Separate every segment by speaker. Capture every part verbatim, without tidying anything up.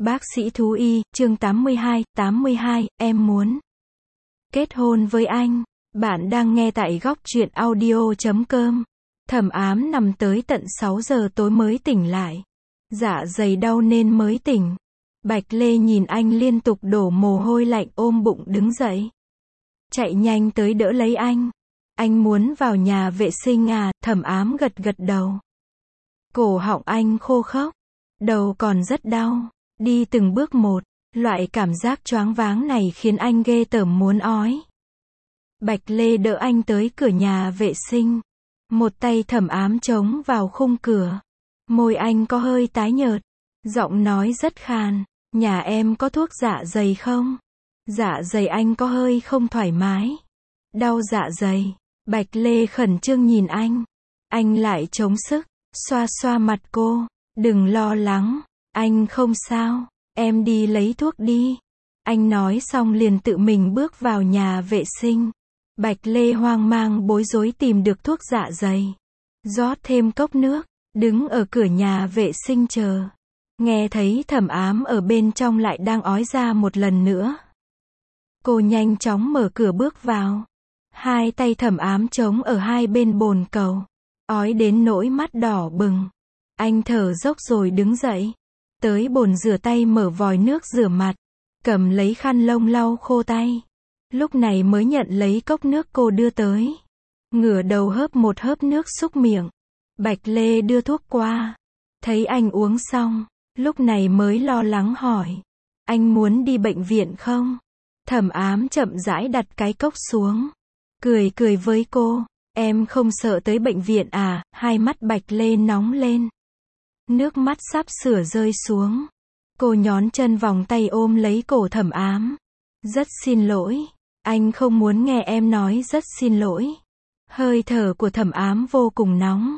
Speaker 1: Bác sĩ thú y, chương tám mươi hai, tám mươi hai, em muốn kết hôn với anh. Bạn đang nghe tại góc truyện audio chấm com. Thẩm Ám nằm tới tận sáu giờ tối mới tỉnh lại. Dạ dày đau nên mới tỉnh. Bạch Lê nhìn anh liên tục đổ mồ hôi lạnh ôm bụng đứng dậy. Chạy nhanh tới đỡ lấy anh. Anh muốn vào nhà vệ sinh à, Thẩm Ám gật gật đầu. Cổ họng anh khô khốc. Đầu còn rất đau. Đi từng bước một, loại cảm giác choáng váng này khiến anh ghê tởm muốn ói. Bạch Lê đỡ anh tới cửa nhà vệ sinh. Một tay Thẩm Ám chống vào khung cửa. Môi anh có hơi tái nhợt. Giọng nói rất khàn. Nhà em có thuốc dạ dày không? Dạ dày anh có hơi không thoải mái. Đau dạ dày. Bạch Lê khẩn trương nhìn anh. Anh lại chống sức, xoa xoa mặt cô. Đừng lo lắng. Anh không sao, em đi lấy thuốc đi. Anh nói xong liền tự mình bước vào nhà vệ sinh. Bạch Lê hoang mang bối rối tìm được thuốc dạ dày. Rót thêm cốc nước, đứng ở cửa nhà vệ sinh chờ. Nghe thấy Thẩm Ám ở bên trong lại đang ói ra một lần nữa. Cô nhanh chóng mở cửa bước vào. Hai tay Thẩm Ám chống ở hai bên bồn cầu. Ói đến nỗi mắt đỏ bừng. Anh thở dốc rồi đứng dậy. Tới bồn rửa tay mở vòi nước rửa mặt, cầm lấy khăn lông lau khô tay. Lúc này mới nhận lấy cốc nước cô đưa tới. Ngửa đầu hớp một hớp nước xúc miệng. Bạch Lê đưa thuốc qua. Thấy anh uống xong, lúc này mới lo lắng hỏi. Anh muốn đi bệnh viện không? Thẩm Ám chậm rãi đặt cái cốc xuống. Cười cười với cô. Em không sợ tới bệnh viện à? Hai mắt Bạch Lê nóng lên. Nước mắt sắp sửa rơi xuống. Cô nhón chân vòng tay ôm lấy cổ Thẩm Ám. Rất xin lỗi. Anh không muốn nghe em nói rất xin lỗi. Hơi thở của Thẩm Ám vô cùng nóng.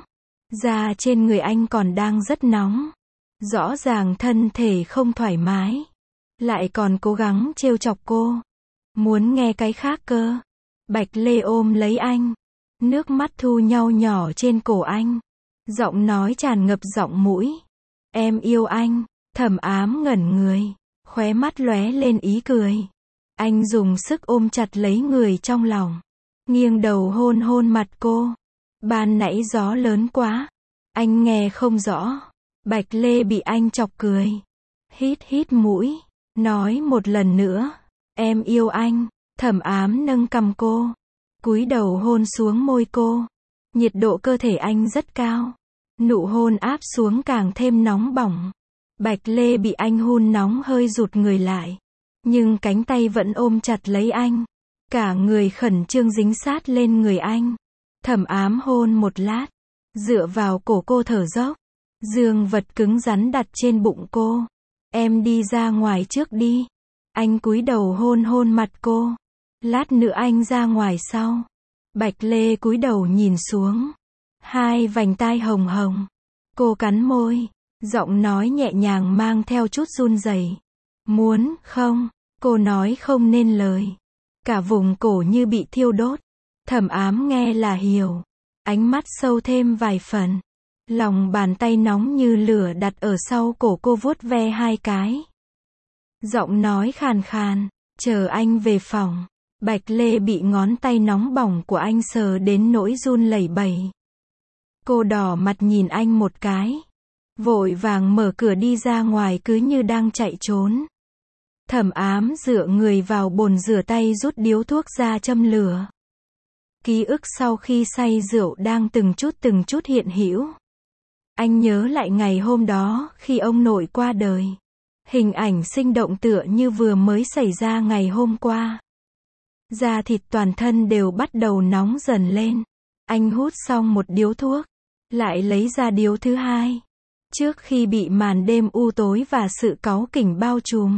Speaker 1: Da trên người anh còn đang rất nóng. Rõ ràng thân thể không thoải mái. Lại còn cố gắng trêu chọc cô. Muốn nghe cái khác cơ. Bạch Lê ôm lấy anh. Nước mắt thu nhau nhỏ trên cổ anh. Giọng nói tràn ngập giọng mũi. Em yêu anh. Thẩm Ám ngẩn người. Khóe mắt lóe lên ý cười. Anh dùng sức ôm chặt lấy người trong lòng. Nghiêng đầu hôn hôn mặt cô. Ban nãy gió lớn quá. Anh nghe không rõ. Bạch Lê bị anh chọc cười. Hít hít mũi. Nói một lần nữa. Em yêu anh. Thẩm Ám nâng cằm cô. Cúi đầu hôn xuống môi cô. Nhiệt độ cơ thể anh rất cao. Nụ hôn áp xuống càng thêm nóng bỏng. Bạch Lê bị anh hôn nóng hơi rụt người lại. Nhưng cánh tay vẫn ôm chặt lấy anh. Cả người khẩn trương dính sát lên người anh. Thẩm Ám hôn một lát. Dựa vào cổ cô thở dốc. Dương vật cứng rắn đặt trên bụng cô. Em đi ra ngoài trước đi. Anh cúi đầu hôn hôn mặt cô. Lát nữa anh ra ngoài sau. Bạch Lê cúi đầu nhìn xuống. Hai vành tai hồng hồng. Cô cắn môi. Giọng nói nhẹ nhàng mang theo chút run rẩy. Muốn, không? Cô nói không nên lời. Cả vùng cổ như bị thiêu đốt. Thẩm Ám nghe là hiểu. Ánh mắt sâu thêm vài phần. Lòng bàn tay nóng như lửa đặt ở sau cổ cô vuốt ve hai cái. Giọng nói khàn khàn. Chờ anh về phòng. Bạch Lê bị ngón tay nóng bỏng của anh sờ đến nỗi run lẩy bẩy. Cô đỏ mặt nhìn anh một cái. Vội vàng mở cửa đi ra ngoài cứ như đang chạy trốn. Thẩm Ám dựa người vào bồn rửa tay rút điếu thuốc ra châm lửa. Ký ức sau khi say rượu đang từng chút từng chút hiện hữu. Anh nhớ lại ngày hôm đó khi ông nội qua đời. Hình ảnh sinh động tựa như vừa mới xảy ra ngày hôm qua. Da thịt toàn thân đều bắt đầu nóng dần lên. Anh hút xong một điếu thuốc. Lại lấy ra điếu thứ hai. Trước khi bị màn đêm u tối và sự cáu kỉnh bao trùm.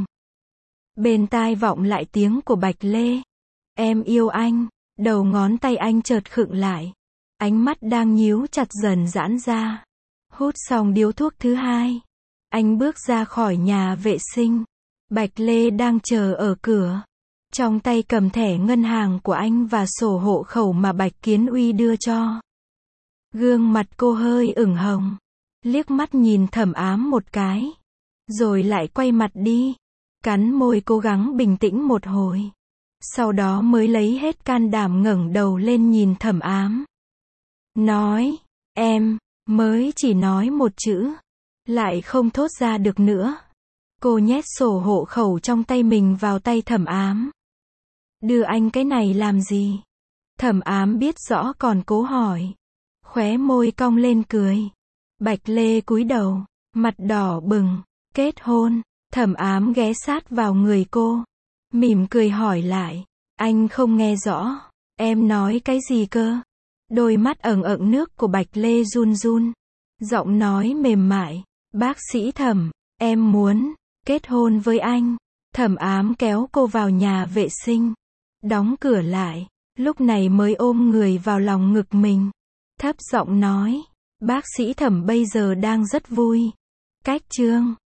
Speaker 1: Bên tai vọng lại tiếng của Bạch Lê. Em yêu anh. Đầu ngón tay anh chợt khựng lại. Ánh mắt đang nhíu chặt dần giãn ra. Hút xong điếu thuốc thứ hai. Anh bước ra khỏi nhà vệ sinh. Bạch Lê đang chờ ở cửa. Trong tay cầm thẻ ngân hàng của anh và sổ hộ khẩu mà Bạch Kiến Uy đưa cho. Gương mặt cô hơi ửng hồng. Liếc mắt nhìn Thẩm Ám một cái. rồi lại quay mặt đi, cắn môi cố gắng bình tĩnh một hồi. Sau đó mới lấy hết can đảm ngẩng đầu lên nhìn Thẩm Ám. Nói, em, mới chỉ nói một chữ, lại không thốt ra được nữa. Cô nhét sổ hộ khẩu trong tay mình vào tay Thẩm Ám. Đưa anh cái này làm gì? Thẩm Ám biết rõ còn cố hỏi. Khóe môi cong lên cười. Bạch Lê cúi đầu, mặt đỏ bừng. Kết hôn. Thẩm Ám ghé sát vào người cô, mỉm cười hỏi lại. Anh không nghe rõ. Em nói cái gì cơ? Đôi mắt ẩn ẩn nước của Bạch Lê run run. Giọng nói mềm mại. Bác sĩ Thẩm, em muốn kết hôn với anh. Thẩm Ám kéo cô vào nhà vệ sinh, đóng cửa lại, lúc này mới ôm người vào lòng ngực mình. Thấp giọng nói, bác sĩ Thẩm bây giờ đang rất vui. Cách chương